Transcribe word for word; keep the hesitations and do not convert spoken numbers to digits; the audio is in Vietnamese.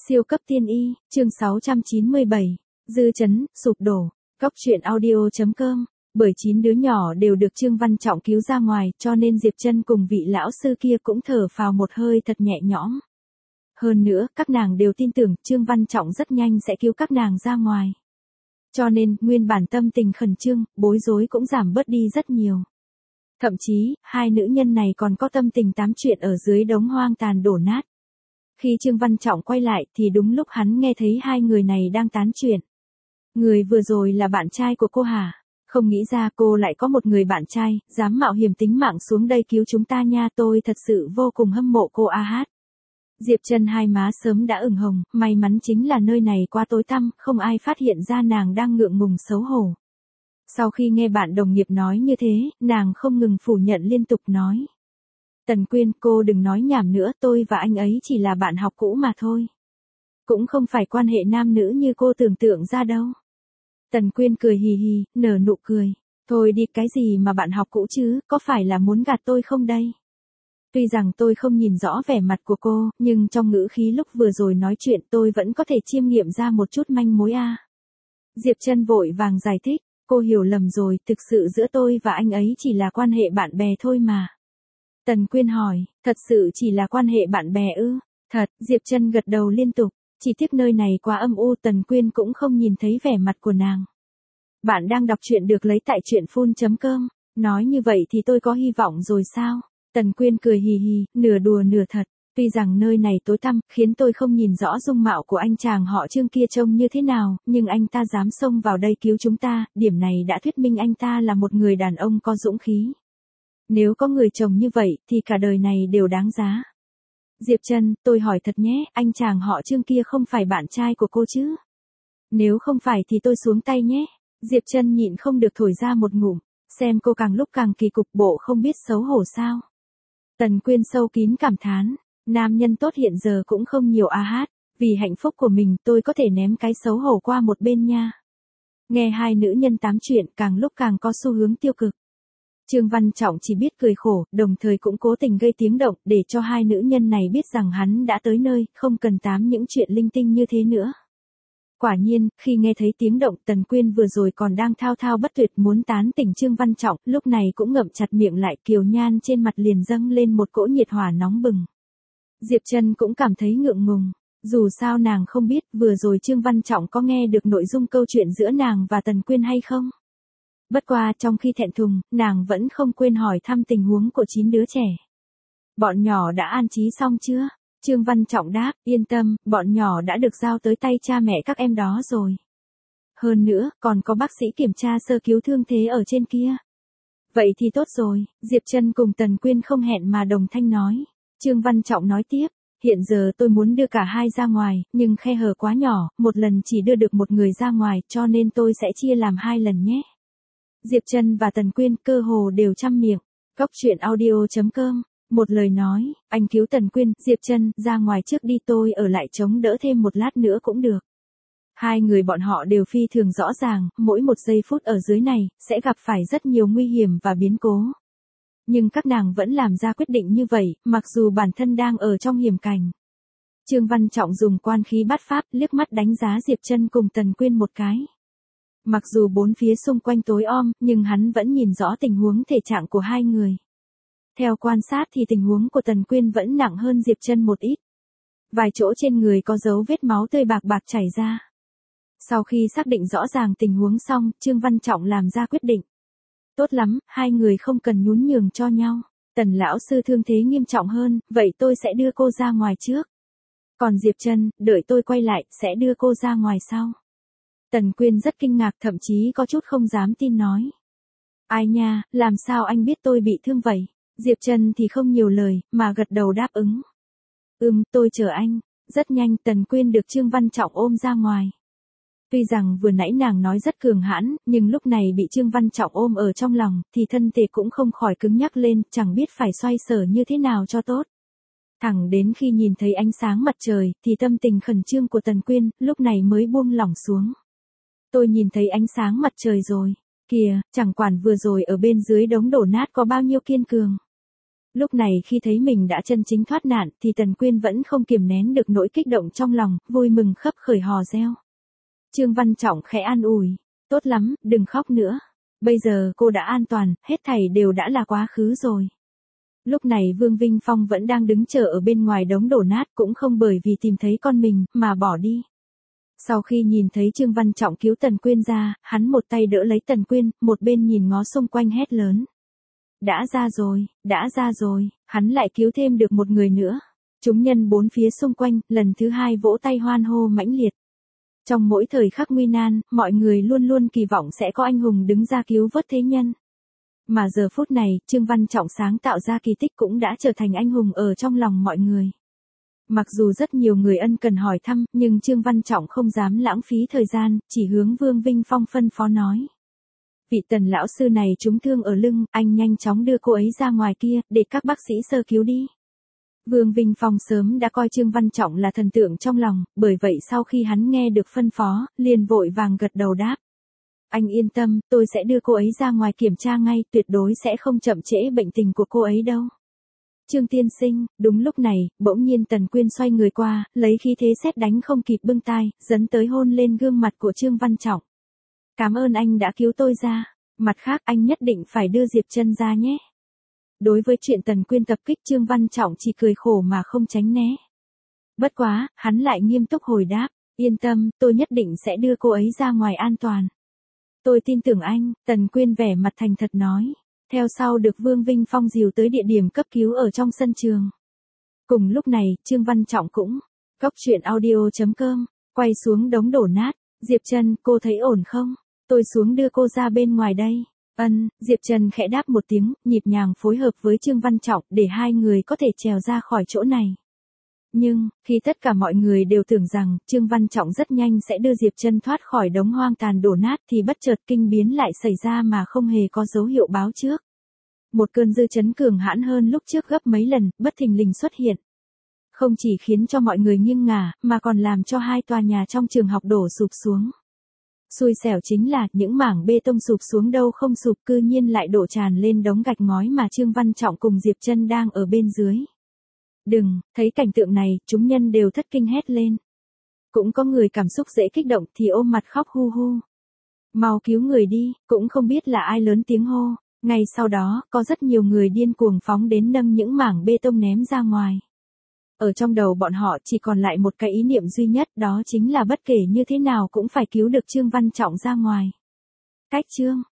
Siêu cấp tiên y, chương sáu trăm chín mươi bảy, dư chấn, sụp đổ, Cóc truyện audio chấm com, bởi chín đứa nhỏ đều được Trương Văn Trọng cứu ra ngoài, cho nên Diệp Trân cùng vị lão sư kia cũng thở phào một hơi thật nhẹ nhõm. Hơn nữa, các nàng đều tin tưởng Trương Văn Trọng rất nhanh sẽ cứu các nàng ra ngoài. Cho nên, nguyên bản tâm tình khẩn trương, bối rối cũng giảm bớt đi rất nhiều. Thậm chí, hai nữ nhân này còn có tâm tình tám chuyện ở dưới đống hoang tàn đổ nát. Khi Trương Văn Trọng quay lại thì đúng lúc hắn nghe thấy hai người này đang tán chuyện. Người vừa rồi là bạn trai của cô hả? Không nghĩ ra cô lại có một người bạn trai, dám mạo hiểm tính mạng xuống đây cứu chúng ta nha, tôi thật sự vô cùng hâm mộ cô a hát. Diệp Trân hai má sớm đã ửng hồng, may mắn chính là nơi này quá tối tăm, không ai phát hiện ra nàng đang ngượng ngùng xấu hổ. Sau khi nghe bạn đồng nghiệp nói như thế, nàng không ngừng phủ nhận liên tục nói. Tần Quyên, cô đừng nói nhảm nữa, tôi và anh ấy chỉ là bạn học cũ mà thôi. Cũng không phải quan hệ nam nữ như cô tưởng tượng ra đâu. Tần Quyên cười hì hì, nở nụ cười. Thôi đi, cái gì mà bạn học cũ chứ, có phải là muốn gạt tôi không đây? Tuy rằng tôi không nhìn rõ vẻ mặt của cô, nhưng trong ngữ khí lúc vừa rồi nói chuyện tôi vẫn có thể chiêm nghiệm ra một chút manh mối a. Diệp Trân vội vàng giải thích, cô hiểu lầm rồi, thực sự giữa tôi và anh ấy chỉ là quan hệ bạn bè thôi mà. Tần Quyên hỏi, thật sự chỉ là quan hệ bạn bè ư? Thật, Diệp Trân gật đầu liên tục, chỉ tiếc nơi này quá âm u, Tần Quyên cũng không nhìn thấy vẻ mặt của nàng. Bạn đang đọc truyện được lấy tại truyện phun chấm com, nói như vậy thì tôi có hy vọng rồi sao? Tần Quyên cười hì hì, nửa đùa nửa thật, tuy rằng nơi này tối tăm, khiến tôi không nhìn rõ dung mạo của anh chàng họ Trương kia trông như thế nào, nhưng anh ta dám xông vào đây cứu chúng ta, điểm này đã thuyết minh anh ta là một người đàn ông có dũng khí. Nếu có người chồng như vậy, thì cả đời này đều đáng giá. Diệp Trân, tôi hỏi thật nhé, anh chàng họ Trương kia không phải bạn trai của cô chứ? Nếu không phải thì tôi xuống tay nhé. Diệp Trân nhịn không được thổi ra một ngụm, xem cô càng lúc càng kỳ cục, bộ không biết xấu hổ sao. Tần Quyên sâu kín cảm thán, nam nhân tốt hiện giờ cũng không nhiều a hát, vì hạnh phúc của mình tôi có thể ném cái xấu hổ qua một bên nha. Nghe hai nữ nhân tám chuyện càng lúc càng có xu hướng tiêu cực. Trương Văn Trọng chỉ biết cười khổ, đồng thời cũng cố tình gây tiếng động để cho hai nữ nhân này biết rằng hắn đã tới nơi, không cần tám những chuyện linh tinh như thế nữa. Quả nhiên, khi nghe thấy tiếng động, Tần Quyên vừa rồi còn đang thao thao bất tuyệt muốn tán tỉnh Trương Văn Trọng, lúc này cũng ngậm chặt miệng lại, kiều nhan trên mặt liền dâng lên một cỗ nhiệt hỏa nóng bừng. Diệp Trân cũng cảm thấy ngượng ngùng, dù sao nàng không biết vừa rồi Trương Văn Trọng có nghe được nội dung câu chuyện giữa nàng và Tần Quyên hay không. Bất qua trong khi thẹn thùng, nàng vẫn không quên hỏi thăm tình huống của chín đứa trẻ. Bọn nhỏ đã an trí xong chưa? Trương Văn Trọng đáp, yên tâm, bọn nhỏ đã được giao tới tay cha mẹ các em đó rồi. Hơn nữa, còn có bác sĩ kiểm tra sơ cứu thương thế ở trên kia. Vậy thì tốt rồi, Diệp Trân cùng Tần Quyên không hẹn mà đồng thanh nói. Trương Văn Trọng nói tiếp, hiện giờ tôi muốn đưa cả hai ra ngoài, nhưng khe hở quá nhỏ, một lần chỉ đưa được một người ra ngoài, cho nên tôi sẽ chia làm hai lần nhé. Diệp Trân và Tần Quyên cơ hồ đều chăm miệng. Cóc truyện audio chấm com, một lời nói, anh cứu Tần Quyên, Diệp Trân, ra ngoài trước đi, tôi ở lại chống đỡ thêm một lát nữa cũng được. Hai người bọn họ đều phi thường rõ ràng, mỗi một giây phút ở dưới này, sẽ gặp phải rất nhiều nguy hiểm và biến cố. Nhưng các nàng vẫn làm ra quyết định như vậy, mặc dù bản thân đang ở trong hiểm cảnh. Trương Văn Trọng dùng quan khí bát pháp, liếc mắt đánh giá Diệp Trân cùng Tần Quyên một cái. Mặc dù bốn phía xung quanh tối om, nhưng hắn vẫn nhìn rõ tình huống thể trạng của hai người. Theo quan sát thì tình huống của Tần Quyên vẫn nặng hơn Diệp Trân một ít. Vài chỗ trên người có dấu vết máu tươi bạc bạc chảy ra. Sau khi xác định rõ ràng tình huống xong, Trương Văn Trọng làm ra quyết định. Tốt lắm, hai người không cần nhún nhường cho nhau. Tần lão sư thương thế nghiêm trọng hơn, vậy tôi sẽ đưa cô ra ngoài trước. Còn Diệp Trân, đợi tôi quay lại, sẽ đưa cô ra ngoài sau. Tần Quyên rất kinh ngạc, thậm chí có chút không dám tin nói. Ai nha, làm sao anh biết tôi bị thương vậy? Diệp Trân thì không nhiều lời, mà gật đầu đáp ứng. Ừm, tôi chờ anh. Rất nhanh Tần Quyên được Trương Văn Trọng ôm ra ngoài. Tuy rằng vừa nãy nàng nói rất cường hãn, nhưng lúc này bị Trương Văn Trọng ôm ở trong lòng, thì thân thể cũng không khỏi cứng nhắc lên, chẳng biết phải xoay sở như thế nào cho tốt. Thẳng đến khi nhìn thấy ánh sáng mặt trời, thì tâm tình khẩn trương của Tần Quyên, lúc này mới buông lỏng xuống. Tôi nhìn thấy ánh sáng mặt trời rồi. Kìa, chẳng quản vừa rồi ở bên dưới đống đổ nát có bao nhiêu kiên cường. Lúc này khi thấy mình đã chân chính thoát nạn thì Tần Quyên vẫn không kiềm nén được nỗi kích động trong lòng, vui mừng khấp khởi hò reo. Trương Văn Trọng khẽ an ủi, tốt lắm, đừng khóc nữa. Bây giờ cô đã an toàn, hết thảy đều đã là quá khứ rồi. Lúc này Vương Vinh Phong vẫn đang đứng chờ ở bên ngoài đống đổ nát, cũng không bởi vì tìm thấy con mình mà bỏ đi. Sau khi nhìn thấy Trương Văn Trọng cứu Tần Quyên ra, hắn một tay đỡ lấy Tần Quyên, một bên nhìn ngó xung quanh hét lớn. Đã ra rồi, đã ra rồi, hắn lại cứu thêm được một người nữa. Chúng nhân bốn phía xung quanh, lần thứ hai vỗ tay hoan hô mãnh liệt. Trong mỗi thời khắc nguy nan, mọi người luôn luôn kỳ vọng sẽ có anh hùng đứng ra cứu vớt thế nhân. Mà giờ phút này, Trương Văn Trọng sáng tạo ra kỳ tích cũng đã trở thành anh hùng ở trong lòng mọi người. Mặc dù rất nhiều người ân cần hỏi thăm, nhưng Trương Văn Trọng không dám lãng phí thời gian, chỉ hướng Vương Vinh Phong phân phó nói. Vị Tần lão sư này trúng thương ở lưng, anh nhanh chóng đưa cô ấy ra ngoài kia, để các bác sĩ sơ cứu đi. Vương Vinh Phong sớm đã coi Trương Văn Trọng là thần tượng trong lòng, bởi vậy sau khi hắn nghe được phân phó, liền vội vàng gật đầu đáp. Anh yên tâm, tôi sẽ đưa cô ấy ra ngoài kiểm tra ngay, tuyệt đối sẽ không chậm trễ bệnh tình của cô ấy đâu. Trương tiên sinh, đúng lúc này, bỗng nhiên Tần Quyên xoay người qua, lấy khí thế sét đánh không kịp bưng tai, dẫn tới hôn lên gương mặt của Trương Văn Trọng. Cảm ơn anh đã cứu tôi ra, mặt khác anh nhất định phải đưa Diệp Trân ra nhé. Đối với chuyện Tần Quyên tập kích Trương Văn Trọng chỉ cười khổ mà không tránh né. Bất quá, hắn lại nghiêm túc hồi đáp, yên tâm, tôi nhất định sẽ đưa cô ấy ra ngoài an toàn. Tôi tin tưởng anh, Tần Quyên vẻ mặt thành thật nói. Theo sau được Vương Vinh Phong dìu tới địa điểm cấp cứu ở trong sân trường. Cùng lúc này, Trương Văn Trọng cũng, Cóc truyện audio chấm com, quay xuống đống đổ nát. Diệp Trân, cô thấy ổn không? Tôi xuống đưa cô ra bên ngoài đây. Ân, Diệp Trân khẽ đáp một tiếng, nhịp nhàng phối hợp với Trương Văn Trọng để hai người có thể trèo ra khỏi chỗ này. Nhưng, khi tất cả mọi người đều tưởng rằng Trương Văn Trọng rất nhanh sẽ đưa Diệp Trân thoát khỏi đống hoang tàn đổ nát thì bất chợt kinh biến lại xảy ra mà không hề có dấu hiệu báo trước. Một cơn dư chấn cường hãn hơn lúc trước gấp mấy lần, bất thình lình xuất hiện. Không chỉ khiến cho mọi người nghiêng ngả, mà còn làm cho hai tòa nhà trong trường học đổ sụp xuống. Xui xẻo chính là những mảng bê tông sụp xuống đâu không sụp cư nhiên lại đổ tràn lên đống gạch ngói mà Trương Văn Trọng cùng Diệp Trân đang ở bên dưới. Đừng, thấy cảnh tượng này, chúng nhân đều thất kinh hét lên. Cũng có người cảm xúc dễ kích động thì ôm mặt khóc hu hu. Mau cứu người đi, cũng không biết là ai lớn tiếng hô. Ngay sau đó, có rất nhiều người điên cuồng phóng đến nâng những mảng bê tông ném ra ngoài. Ở trong đầu bọn họ chỉ còn lại một cái ý niệm duy nhất, đó chính là bất kể như thế nào cũng phải cứu được Trương Văn Trọng ra ngoài. Cách chương